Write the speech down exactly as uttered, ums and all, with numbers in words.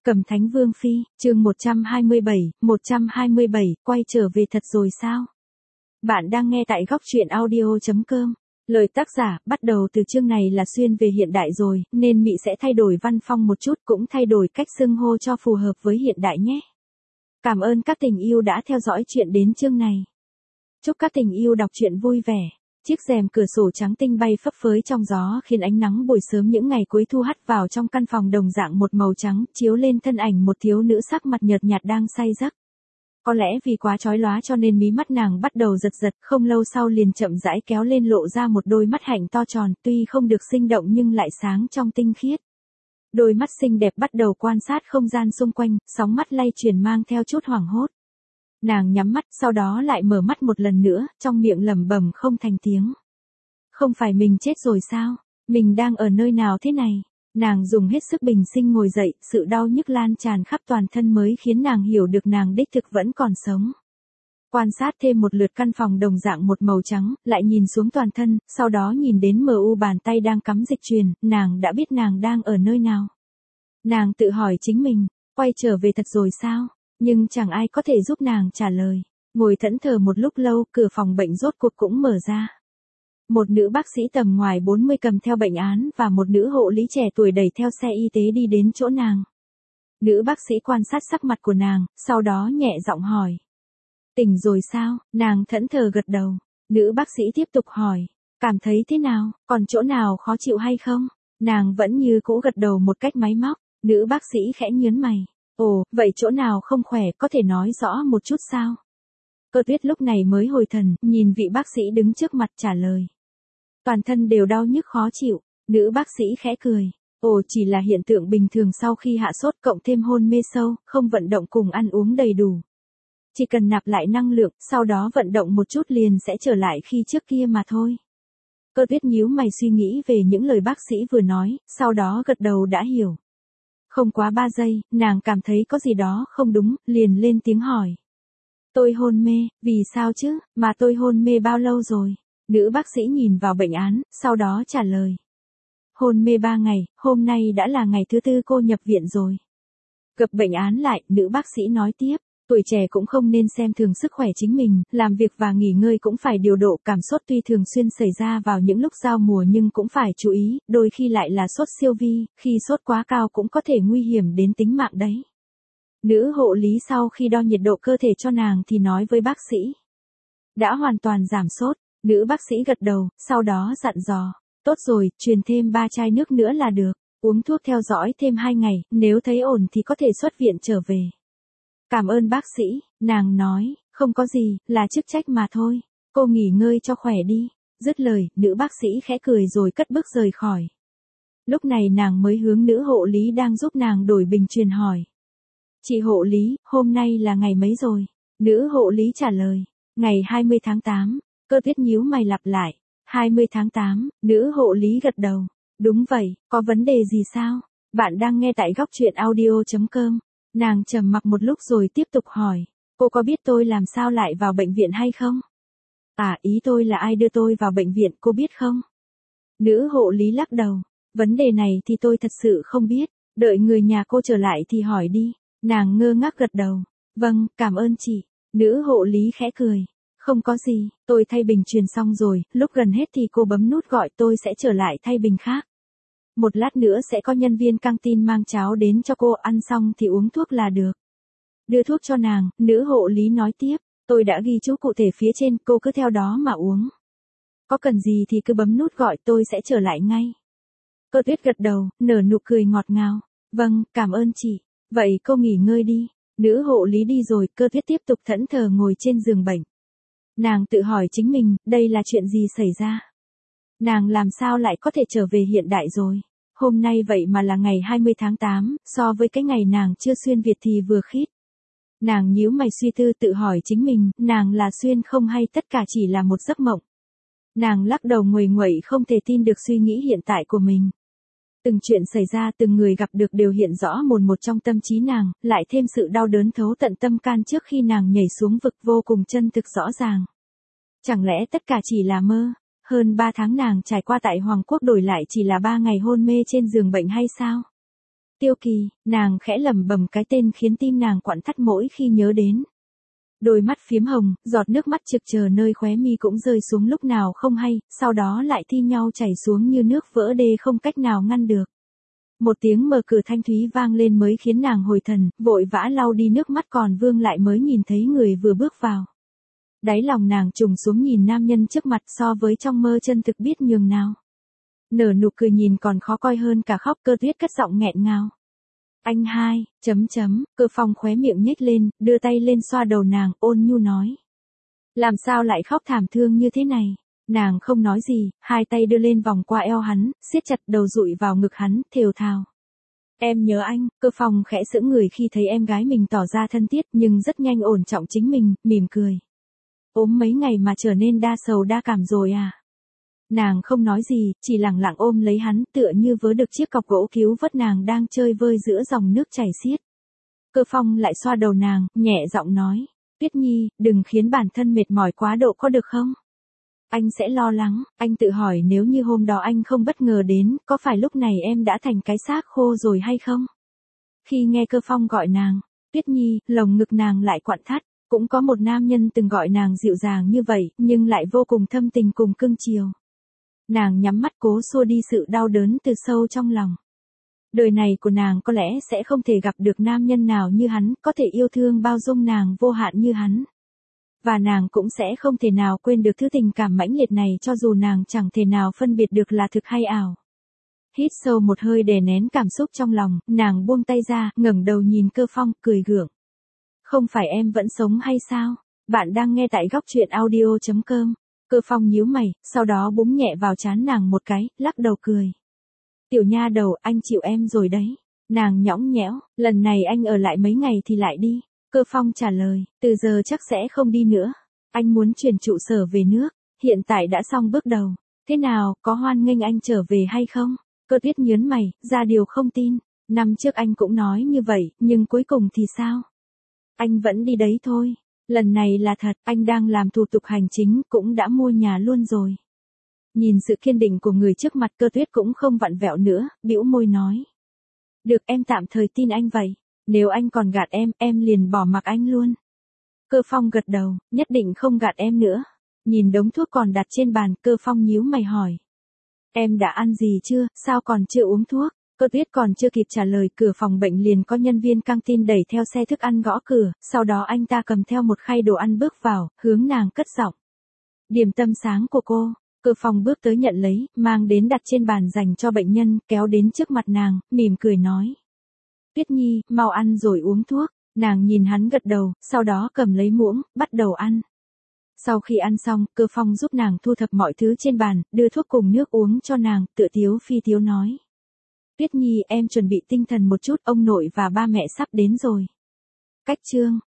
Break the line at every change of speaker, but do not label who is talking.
Cẩm Thánh Vương Phi, chương một trăm hai mươi bảy, một trăm hai mươi bảy, quay trở về thật rồi sao? Bạn đang nghe tại góc truyện audio chấm com. Lời tác giả, bắt đầu từ chương này là xuyên về hiện đại rồi, nên Mị sẽ thay đổi văn phong một chút, cũng thay đổi cách xưng hô cho phù hợp với hiện đại nhé. Cảm ơn các tình yêu đã theo dõi chuyện đến chương này. Chúc các tình yêu đọc truyện vui vẻ. Chiếc rèm cửa sổ trắng tinh bay phấp phới trong gió khiến ánh nắng buổi sớm những ngày cuối thu hắt vào trong căn phòng đồng dạng một màu trắng, chiếu lên thân ảnh một thiếu nữ sắc mặt nhợt nhạt đang say giấc. Có lẽ vì quá chói lóa cho nên mí mắt nàng bắt đầu giật giật, không lâu sau liền chậm rãi kéo lên lộ ra một đôi mắt hạnh to tròn, tuy không được sinh động nhưng lại sáng trong tinh khiết. Đôi mắt xinh đẹp bắt đầu quan sát không gian xung quanh, sóng mắt lay chuyển mang theo chút hoảng hốt. Nàng nhắm mắt, sau đó lại mở mắt một lần nữa, trong miệng lẩm bẩm không thành tiếng. Không phải mình chết rồi sao? Mình đang ở nơi nào thế này? Nàng dùng hết sức bình sinh ngồi dậy, sự đau nhức lan tràn khắp toàn thân mới khiến nàng hiểu được nàng đích thực vẫn còn sống. Quan sát thêm một lượt căn phòng đồng dạng một màu trắng, lại nhìn xuống toàn thân, sau đó nhìn đến mờ u bàn tay đang cắm dịch truyền, nàng đã biết nàng đang ở nơi nào. Nàng tự hỏi chính mình, quay trở về thật rồi sao? Nhưng chẳng ai có thể giúp nàng trả lời. Ngồi thẫn thờ một lúc lâu, cửa phòng bệnh rốt cuộc cũng mở ra. Một nữ bác sĩ tầm ngoài bốn mươi cầm theo bệnh án và một nữ hộ lý trẻ tuổi đẩy theo xe y tế đi đến chỗ nàng. Nữ bác sĩ quan sát sắc mặt của nàng, sau đó nhẹ giọng hỏi. Tỉnh rồi sao? Nàng thẫn thờ gật đầu. Nữ bác sĩ tiếp tục hỏi. Cảm thấy thế nào? Còn chỗ nào khó chịu hay không? Nàng vẫn như cũ gật đầu một cách máy móc. Nữ bác sĩ khẽ nhớn mày. Ồ, vậy chỗ nào không khỏe có thể nói rõ một chút sao? Cơ Tuyết lúc này mới hồi thần, nhìn vị bác sĩ đứng trước mặt trả lời. Toàn thân đều đau nhức khó chịu, nữ bác sĩ khẽ cười. Ồ, chỉ là hiện tượng bình thường sau khi hạ sốt cộng thêm hôn mê sâu, không vận động cùng ăn uống đầy đủ. Chỉ cần nạp lại năng lượng, sau đó vận động một chút liền sẽ trở lại khi trước kia mà thôi. Cơ Tuyết nhíu mày suy nghĩ về những lời bác sĩ vừa nói, sau đó gật đầu đã hiểu. Không quá ba giây, nàng cảm thấy có gì đó không đúng, liền lên tiếng hỏi. Tôi hôn mê, vì sao chứ, mà tôi hôn mê bao lâu rồi? Nữ bác sĩ nhìn vào bệnh án, sau đó trả lời. Hôn mê ba ngày, hôm nay đã là ngày thứ tư cô nhập viện rồi. Gập bệnh án lại, nữ bác sĩ nói tiếp. Tuổi trẻ cũng không nên xem thường sức khỏe chính mình, làm việc và nghỉ ngơi cũng phải điều độ, cảm sốt tuy thường xuyên xảy ra vào những lúc giao mùa nhưng cũng phải chú ý, đôi khi lại là sốt siêu vi, khi sốt quá cao cũng có thể nguy hiểm đến tính mạng đấy. Nữ hộ lý sau khi đo nhiệt độ cơ thể cho nàng thì nói với bác sĩ. Đã hoàn toàn giảm sốt, nữ bác sĩ gật đầu, sau đó dặn dò. Tốt rồi, truyền thêm ba chai nước nữa là được, uống thuốc theo dõi thêm hai ngày, nếu thấy ổn thì có thể xuất viện trở về. Cảm ơn bác sĩ, nàng nói, không có gì, là chức trách mà thôi, cô nghỉ ngơi cho khỏe đi. Dứt lời, nữ bác sĩ khẽ cười rồi cất bước rời khỏi. Lúc này nàng mới hướng nữ hộ lý đang giúp nàng đổi bình truyền hỏi. Chị hộ lý, hôm nay là ngày mấy rồi? Nữ hộ lý trả lời, ngày hai mươi tháng tám, Cơ Tuyết nhíu mày lặp lại, hai mươi tháng tám, nữ hộ lý gật đầu. Đúng vậy, có vấn đề gì sao? Bạn đang nghe tại góc truyện audio chấm com. Nàng trầm mặc một lúc rồi tiếp tục hỏi, cô có biết tôi làm sao lại vào bệnh viện hay không? À, ý tôi là ai đưa tôi vào bệnh viện, cô biết không? Nữ hộ lý lắc đầu, vấn đề này thì tôi thật sự không biết, đợi người nhà cô trở lại thì hỏi đi. Nàng ngơ ngác gật đầu, vâng, cảm ơn chị. Nữ hộ lý khẽ cười, không có gì, tôi thay bình truyền xong rồi, lúc gần hết thì cô bấm nút gọi tôi sẽ trở lại thay bình khác. Một lát nữa sẽ có nhân viên căng tin mang cháo đến cho cô, ăn xong thì uống thuốc là được. Đưa thuốc cho nàng, nữ hộ lý nói tiếp, tôi đã ghi chú cụ thể phía trên, cô cứ theo đó mà uống. Có cần gì thì cứ bấm nút gọi tôi sẽ trở lại ngay. Cơ Tuyết gật đầu, nở nụ cười ngọt ngào, vâng, cảm ơn chị, vậy cô nghỉ ngơi đi. Nữ hộ lý đi rồi, Cơ Tuyết tiếp tục thẫn thờ ngồi trên giường bệnh. Nàng tự hỏi chính mình, đây là chuyện gì xảy ra? Nàng làm sao lại có thể trở về hiện đại rồi? Hôm nay vậy mà là ngày hai mươi tháng tám, so với cái ngày nàng chưa xuyên Việt thì vừa khít. Nàng nhíu mày suy tư tự hỏi chính mình, nàng là xuyên không hay tất cả chỉ là một giấc mộng? Nàng lắc đầu nguầy nguậy không thể tin được suy nghĩ hiện tại của mình. Từng chuyện xảy ra, từng người gặp được đều hiện rõ mồn một trong tâm trí nàng, lại thêm sự đau đớn thấu tận tâm can trước khi nàng nhảy xuống vực vô cùng chân thực rõ ràng. Chẳng lẽ tất cả chỉ là mơ? Hơn ba tháng nàng trải qua tại Hoàng Quốc đổi lại chỉ là ba ngày hôn mê trên giường bệnh hay sao? Tiêu Kỳ, nàng khẽ lẩm bẩm cái tên khiến tim nàng quặn thắt mỗi khi nhớ đến. Đôi mắt phiếm hồng, giọt nước mắt trực chờ nơi khóe mi cũng rơi xuống lúc nào không hay, sau đó lại thi nhau chảy xuống như nước vỡ đê không cách nào ngăn được. Một tiếng mở cửa thanh thúy vang lên mới khiến nàng hồi thần, vội vã lau đi nước mắt còn vương lại mới nhìn thấy người vừa bước vào. Đáy lòng nàng trùng xuống nhìn nam nhân trước mặt so với trong mơ chân thực biết nhường nào. Nở nụ cười nhìn còn khó coi hơn cả khóc, Cơ Tuyết cất giọng nghẹn ngào. Anh hai, chấm chấm, Cơ Phong khóe miệng nhếch lên, đưa tay lên xoa đầu nàng, ôn nhu nói. Làm sao lại khóc thảm thương như thế này? Nàng không nói gì, hai tay đưa lên vòng qua eo hắn, siết chặt đầu dụi vào ngực hắn, thều thào. Em nhớ anh. Cơ Phong khẽ sững người khi thấy em gái mình tỏ ra thân thiết nhưng rất nhanh ổn trọng chính mình, mỉm cười. Ốm mấy ngày mà trở nên đa sầu đa cảm rồi à? Nàng không nói gì, chỉ lặng lặng ôm lấy hắn tựa như vớ được chiếc cọc gỗ cứu vớt nàng đang chơi vơi giữa dòng nước chảy xiết. Cơ Phong lại xoa đầu nàng, nhẹ giọng nói. Tuyết Nhi, đừng khiến bản thân mệt mỏi quá độ có được không? Anh sẽ lo lắng. Anh tự hỏi nếu như hôm đó anh không bất ngờ đến, có phải lúc này em đã thành cái xác khô rồi hay không? Khi nghe Cơ Phong gọi nàng, Tuyết Nhi, lồng ngực nàng lại quặn thắt. Cũng có một nam nhân từng gọi nàng dịu dàng như vậy, nhưng lại vô cùng thâm tình cùng cưng chiều. Nàng nhắm mắt cố xua đi sự đau đớn từ sâu trong lòng. Đời này của nàng có lẽ sẽ không thể gặp được nam nhân nào như hắn, có thể yêu thương bao dung nàng vô hạn như hắn. Và nàng cũng sẽ không thể nào quên được thứ tình cảm mãnh liệt này cho dù nàng chẳng thể nào phân biệt được là thực hay ảo. Hít sâu một hơi đè nén cảm xúc trong lòng, nàng buông tay ra, ngẩng đầu nhìn Cơ Phong, cười gượng. Không phải em vẫn sống hay sao? Bạn đang nghe tại góc truyện audio chấm com. Cơ Phong nhíu mày, sau đó búng nhẹ vào trán nàng một cái, lắc đầu cười. Tiểu nha đầu, anh chịu em rồi đấy. Nàng nhõng nhẽo, lần này anh ở lại mấy ngày thì lại đi. Cơ Phong trả lời, từ giờ chắc sẽ không đi nữa. Anh muốn chuyển trụ sở về nước, hiện tại đã xong bước đầu. Thế nào, có hoan nghênh anh trở về hay không? Cơ Tuyết nhớn mày, ra điều không tin. Năm trước anh cũng nói như vậy, nhưng cuối cùng thì sao? Anh vẫn đi đấy thôi. Lần này là thật, anh đang làm thủ tục hành chính, cũng đã mua nhà luôn rồi. Nhìn sự kiên định của người trước mặt, Cơ Tuyết cũng không vặn vẹo nữa, bĩu môi nói. Được, em tạm thời tin anh vậy. Nếu anh còn gạt em, em liền bỏ mặc anh luôn. Cơ Phong gật đầu, nhất định không gạt em nữa. Nhìn đống thuốc còn đặt trên bàn, Cơ Phong nhíu mày hỏi. Em đã ăn gì chưa, sao còn chưa uống thuốc? Cơ Tuyết còn chưa kịp trả lời, cửa phòng bệnh liền có nhân viên căng tin đẩy theo xe thức ăn gõ cửa, sau đó anh ta cầm theo một khay đồ ăn bước vào, hướng nàng cất giọng. Điểm tâm sáng của cô. Cơ Phong bước tới nhận lấy, mang đến đặt trên bàn dành cho bệnh nhân, kéo đến trước mặt nàng, mỉm cười nói. Tuyết Nhi, mau ăn rồi uống thuốc. Nàng nhìn hắn gật đầu, sau đó cầm lấy muỗng, bắt đầu ăn. Sau khi ăn xong, Cơ Phong giúp nàng thu thập mọi thứ trên bàn, đưa thuốc cùng nước uống cho nàng, tựa tiếu phi tiếu nói. Tuyết Nhi, em chuẩn bị tinh thần một chút, ông nội và ba mẹ sắp đến rồi. Cách chương.